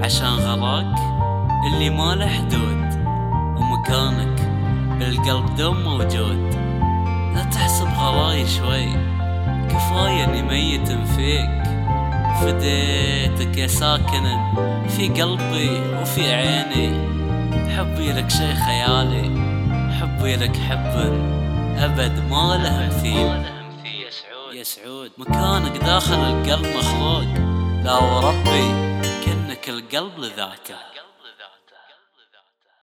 عشان غلاك اللي ما له حدود، ومكانك بالقلب دوم موجود. لا تحسب غلاي شوي، كفاية اني ميت فيك. فديتك يا ساكنا في قلبي وفي عيني، حبي لك شي خيالي، حبي لك حب أبد ما له مثيل. يا سعود مكانك داخل القلب مخلوق، لا وربي كأنك القلب لذاته.